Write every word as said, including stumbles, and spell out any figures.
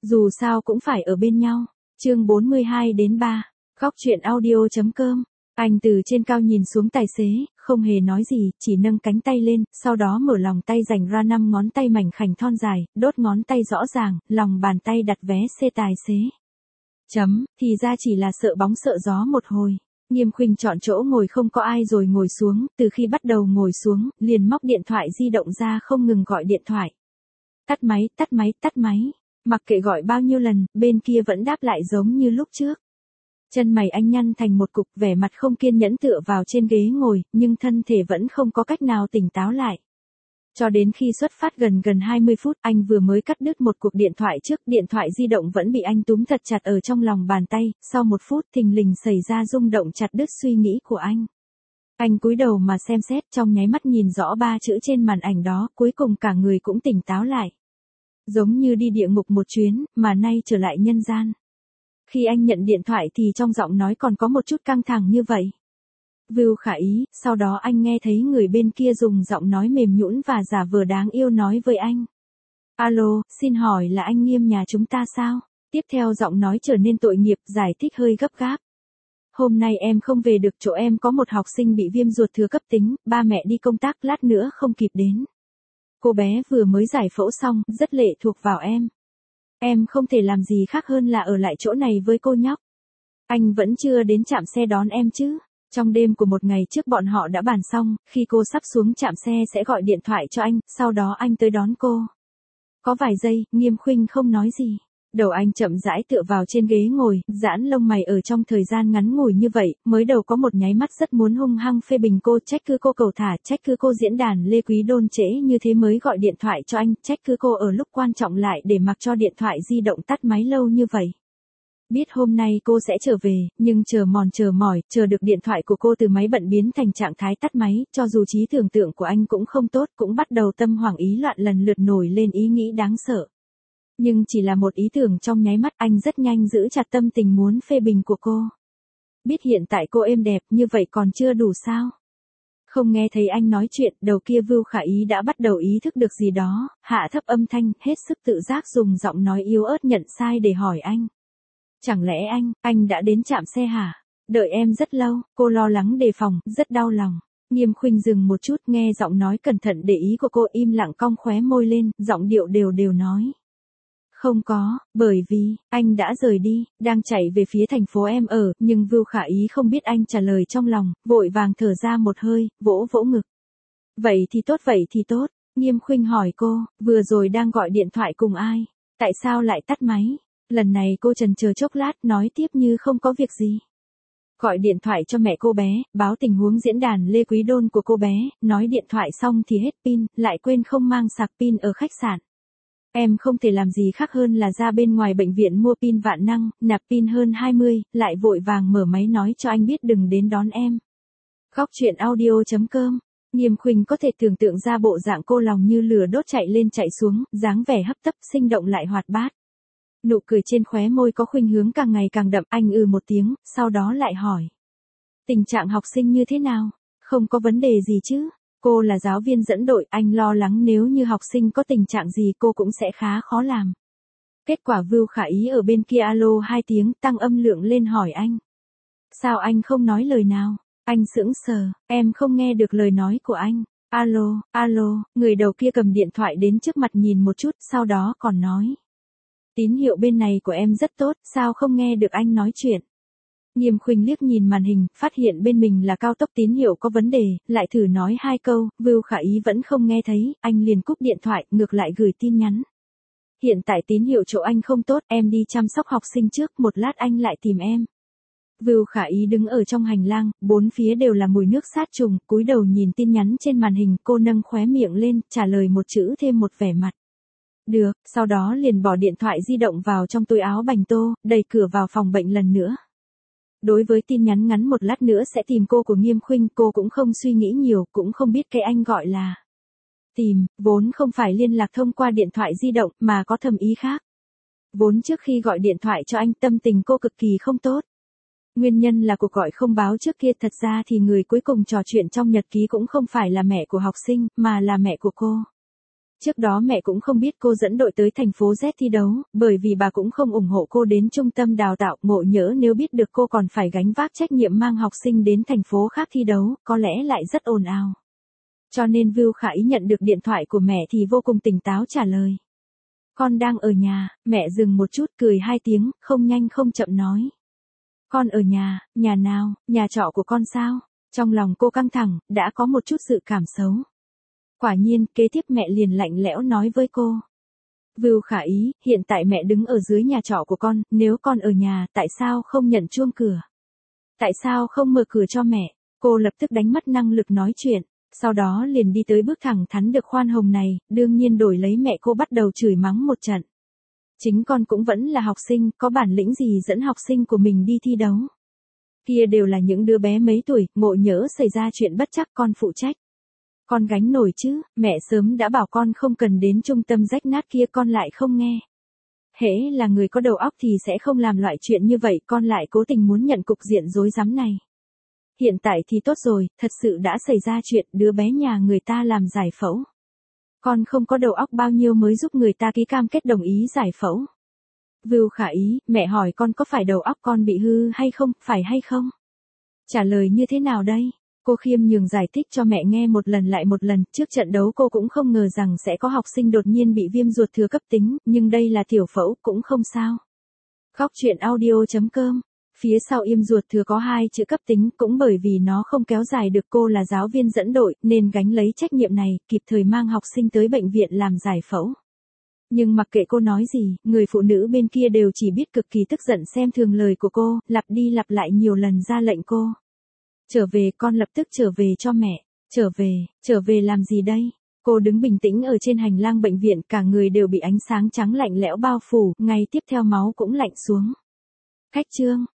Dù sao cũng phải ở bên nhau. Chương bốn mươi hai đến ba. Góc truyện audio.com. Anh từ trên cao nhìn xuống tài xế, không hề nói gì, chỉ nâng cánh tay lên, sau đó mở lòng tay dành ra năm ngón tay mảnh khảnh thon dài, đốt ngón tay rõ ràng, lòng bàn tay đặt vé xe tài xế. Chấm, thì ra chỉ là sợ bóng sợ gió một hồi. Nghiêm Khuynh chọn chỗ ngồi không có ai rồi ngồi xuống, từ khi bắt đầu ngồi xuống, liền móc điện thoại di động ra không ngừng gọi điện thoại. Tắt máy, tắt máy, tắt máy. Mặc kệ gọi bao nhiêu lần, bên kia vẫn đáp lại giống như lúc trước. Chân mày anh nhăn thành một cục, vẻ mặt không kiên nhẫn tựa vào trên ghế ngồi, nhưng thân thể vẫn không có cách nào tỉnh táo lại. Cho đến khi xuất phát gần gần hai mươi phút, anh vừa mới cắt đứt một cuộc điện thoại trước, điện thoại di động vẫn bị anh túm thật chặt ở trong lòng bàn tay, sau một phút thình lình xảy ra rung động chặt đứt suy nghĩ của anh. Anh cúi đầu mà xem xét, trong nháy mắt nhìn rõ ba chữ trên màn ảnh đó, cuối cùng cả người cũng tỉnh táo lại. Giống như đi địa ngục một chuyến, mà nay trở lại nhân gian. Khi anh nhận điện thoại thì trong giọng nói còn có một chút căng thẳng như vậy. Vưu Khả Ý, sau đó anh nghe thấy người bên kia dùng giọng nói mềm nhũn và giả vờ đáng yêu nói với anh. Alo, xin hỏi là anh Nghiêm nhà chúng ta sao? Tiếp theo giọng nói trở nên tội nghiệp, giải thích hơi gấp gáp. Hôm nay em không về được, chỗ em có một học sinh bị viêm ruột thừa cấp tính, ba mẹ đi công tác lát nữa không kịp đến. Cô bé vừa mới giải phẫu xong, rất lệ thuộc vào em. Em không thể làm gì khác hơn là ở lại chỗ này với cô nhóc. Anh vẫn chưa đến trạm xe đón em chứ? Trong đêm của một ngày trước bọn họ đã bàn xong, khi cô sắp xuống trạm xe sẽ gọi điện thoại cho anh, sau đó anh tới đón cô. Có vài giây, Nghiêm Khuynh không nói gì. Đầu anh chậm rãi tựa vào trên ghế ngồi, giãn lông mày ở trong thời gian ngắn ngủi như vậy, mới đầu có một nháy mắt rất muốn hung hăng phê bình cô, trách cứ cô cầu thả, trách cứ cô diễn đàn Lê Quý Đôn trễ như thế mới gọi điện thoại cho anh, trách cứ cô ở lúc quan trọng lại để mặc cho điện thoại di động tắt máy lâu như vậy. Biết hôm nay cô sẽ trở về, nhưng chờ mòn chờ mỏi, chờ được điện thoại của cô từ máy bận biến thành trạng thái tắt máy, cho dù trí tưởng tượng của anh cũng không tốt, cũng bắt đầu tâm hoảng ý loạn lần lượt nổi lên ý nghĩ đáng sợ. Nhưng chỉ là một ý tưởng trong nháy mắt, anh rất nhanh giữ chặt tâm tình muốn phê bình của cô. Biết hiện tại cô êm đẹp như vậy còn chưa đủ sao? Không nghe thấy anh nói chuyện, đầu kia Vưu Khả Ý đã bắt đầu ý thức được gì đó, hạ thấp âm thanh, hết sức tự giác dùng giọng nói yếu ớt nhận sai để hỏi anh. Chẳng lẽ anh, anh đã đến trạm xe hả? Đợi em rất lâu, cô lo lắng đề phòng, rất đau lòng. Nghiêm Khuynh dừng một chút, nghe giọng nói cẩn thận để ý của cô, im lặng cong khóe môi lên, giọng điệu đều đều nói. Không có, bởi vì, anh đã rời đi, đang chạy về phía thành phố em ở, nhưng Vưu Khả Ý không biết anh trả lời trong lòng, vội vàng thở ra một hơi, vỗ vỗ ngực. Vậy thì tốt, vậy thì tốt. Nghiêm Khuynh hỏi cô, vừa rồi đang gọi điện thoại cùng ai? Tại sao lại tắt máy? Lần này cô trần chờ chốc lát, nói tiếp như không có việc gì. Gọi điện thoại cho mẹ cô bé, báo tình huống diễn đàn Lê Quý Đôn của cô bé, nói điện thoại xong thì hết pin, lại quên không mang sạc pin ở khách sạn. Em không thể làm gì khác hơn là ra bên ngoài bệnh viện mua pin vạn năng, nạp pin hơn hai mươi, lại vội vàng mở máy nói cho anh biết đừng đến đón em. Góc truyện audio.com. Nghiêm Khuynh có thể tưởng tượng ra bộ dạng cô lòng như lửa đốt chạy lên chạy xuống, dáng vẻ hấp tấp sinh động lại hoạt bát. Nụ cười trên khóe môi có khuynh hướng càng ngày càng đậm, anh ừ một tiếng, sau đó lại hỏi. Tình trạng học sinh như thế nào? Không có vấn đề gì chứ? Cô là giáo viên dẫn đội, anh lo lắng nếu như học sinh có tình trạng gì cô cũng sẽ khá khó làm. Kết quả Vưu Khả Ý ở bên kia alo hai tiếng, tăng âm lượng lên hỏi anh. Sao anh không nói lời nào? Anh sững sờ, em không nghe được lời nói của anh. Alo, alo, người đầu kia cầm điện thoại đến trước mặt nhìn một chút, sau đó còn nói. Tín hiệu bên này của em rất tốt, sao không nghe được anh nói chuyện? Nghiêm Khuynh liếc nhìn màn hình, phát hiện bên mình là cao tốc tín hiệu có vấn đề, lại thử nói hai câu, Vưu Khả Ý vẫn không nghe thấy, anh liền cúp điện thoại, ngược lại gửi tin nhắn. Hiện tại tín hiệu chỗ anh không tốt, em đi chăm sóc học sinh trước, một lát anh lại tìm em. Vưu Khả Ý đứng ở trong hành lang, bốn phía đều là mùi nước sát trùng, cúi đầu nhìn tin nhắn trên màn hình, cô nâng khóe miệng lên, trả lời một chữ thêm một vẻ mặt. Được, sau đó liền bỏ điện thoại di động vào trong túi áo bành tô, đẩy cửa vào phòng bệnh lần nữa. Đối với tin nhắn ngắn một lát nữa sẽ tìm cô của Nghiêm Khuynh, cô cũng không suy nghĩ nhiều, cũng không biết cái anh gọi là tìm, vốn không phải liên lạc thông qua điện thoại di động, mà có thầm ý khác. Vốn trước khi gọi điện thoại cho anh, tâm tình cô cực kỳ không tốt. Nguyên nhân là cuộc gọi không báo trước kia, thật ra thì người cuối cùng trò chuyện trong nhật ký cũng không phải là mẹ của học sinh, mà là mẹ của cô. Trước đó mẹ cũng không biết cô dẫn đội tới thành phố Z thi đấu, bởi vì bà cũng không ủng hộ cô đến trung tâm đào tạo, ngộ nhỡ nếu biết được cô còn phải gánh vác trách nhiệm mang học sinh đến thành phố khác thi đấu, có lẽ lại rất ồn ào. Cho nên Vưu Khả Ý nhận được điện thoại của mẹ thì vô cùng tỉnh táo trả lời. Con đang ở nhà, mẹ dừng một chút cười hai tiếng, không nhanh không chậm nói. Con ở nhà, nhà nào, nhà trọ của con sao? Trong lòng cô căng thẳng, đã có một chút sự cảm xấu. Quả nhiên, kế tiếp mẹ liền lạnh lẽo nói với cô. Vưu Khả Ý, hiện tại mẹ đứng ở dưới nhà trọ của con, nếu con ở nhà, tại sao không nhận chuông cửa? Tại sao không mở cửa cho mẹ? Cô lập tức đánh mất năng lực nói chuyện, sau đó liền đi tới bước thẳng thắn được khoan hồng này, đương nhiên đổi lấy mẹ cô bắt đầu chửi mắng một trận. Chính con cũng vẫn là học sinh, có bản lĩnh gì dẫn học sinh của mình đi thi đấu? Kia đều là những đứa bé mấy tuổi, ngộ nhỡ xảy ra chuyện bất trắc con phụ trách. Con gánh nổi chứ, mẹ sớm đã bảo con không cần đến trung tâm rách nát kia con lại không nghe. Hễ là người có đầu óc thì sẽ không làm loại chuyện như vậy, con lại cố tình muốn nhận cục diện rối rắm này. Hiện tại thì tốt rồi, thật sự đã xảy ra chuyện đứa bé nhà người ta làm giải phẫu. Con không có đầu óc bao nhiêu mới giúp người ta ký cam kết đồng ý giải phẫu. Vưu Khả Ý, mẹ hỏi con có phải đầu óc con bị hư hay không, phải hay không? Trả lời như thế nào đây? Cô khiêm nhường giải thích cho mẹ nghe một lần lại một lần, trước trận đấu cô cũng không ngờ rằng sẽ có học sinh đột nhiên bị viêm ruột thừa cấp tính, nhưng đây là tiểu phẫu, cũng không sao. Khóc chuyện audio chấm com. Phía sau viêm ruột thừa có hai chữ cấp tính, cũng bởi vì nó không kéo dài được, cô là giáo viên dẫn đội, nên gánh lấy trách nhiệm này, kịp thời mang học sinh tới bệnh viện làm giải phẫu. Nhưng mặc kệ cô nói gì, người phụ nữ bên kia đều chỉ biết cực kỳ tức giận xem thường lời của cô, lặp đi lặp lại nhiều lần ra lệnh cô. Trở về, con lập tức trở về cho mẹ. Trở về, trở về làm gì đây? Cô đứng bình tĩnh ở trên hành lang bệnh viện, cả người đều bị ánh sáng trắng lạnh lẽo bao phủ, ngay tiếp theo máu cũng lạnh xuống. Cách chương.